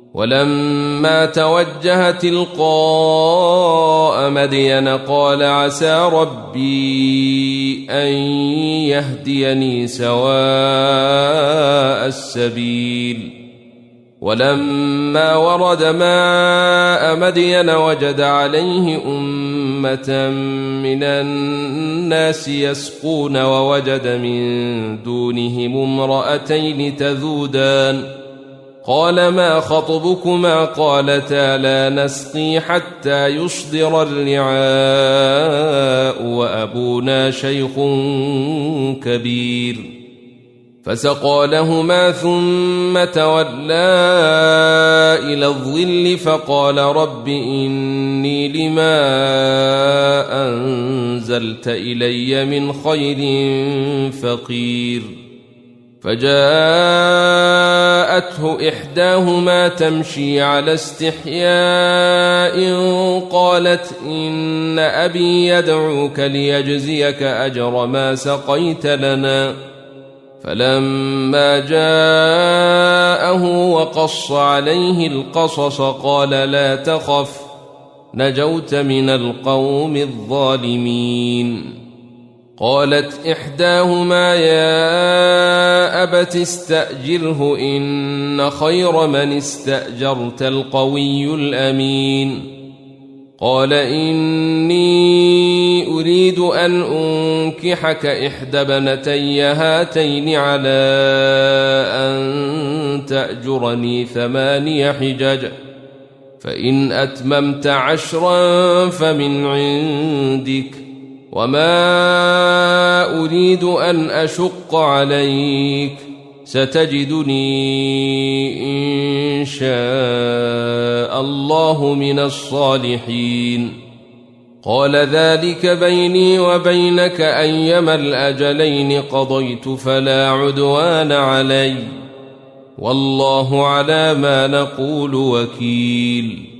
ولما توجه تلقاء مدين قال عسى ربي أن يهديني سواء السبيل. ولما ورد ماء مدين وجد عليه أمة من الناس يسقون ووجد من دونهم امرأتين تذودان قال ما خطبكما قالتا لا نسقي حتى يصدر الرعاء وأبونا شيخ كبير. فسقى لهما ثم تولى إلى الظل فقال رب إني لما أنزلت إلي من خير فقير. فجاءته إحداهما تمشي على استحياء قالت إن أبي يدعوك ليجزيك أجر ما سقيت لنا. فلما جاءه وقص عليه القصص قال لا تخف نجوت من القوم الظالمين. قالت إحداهما يا أبت استأجره إن خير من استأجرت القوي الأمين. قال إني أريد أن أنكحك إحدى ابنتي هاتين على أن تأجرني 8 حجج فإن أتممت 10 فمن عندك وما أريد أن أشق عليك ستجدني إن شاء الله من الصالحين. قال ذلك بيني وبينك أيما الأجلين قضيت فلا عدوان علي والله على ما نقول وكيل.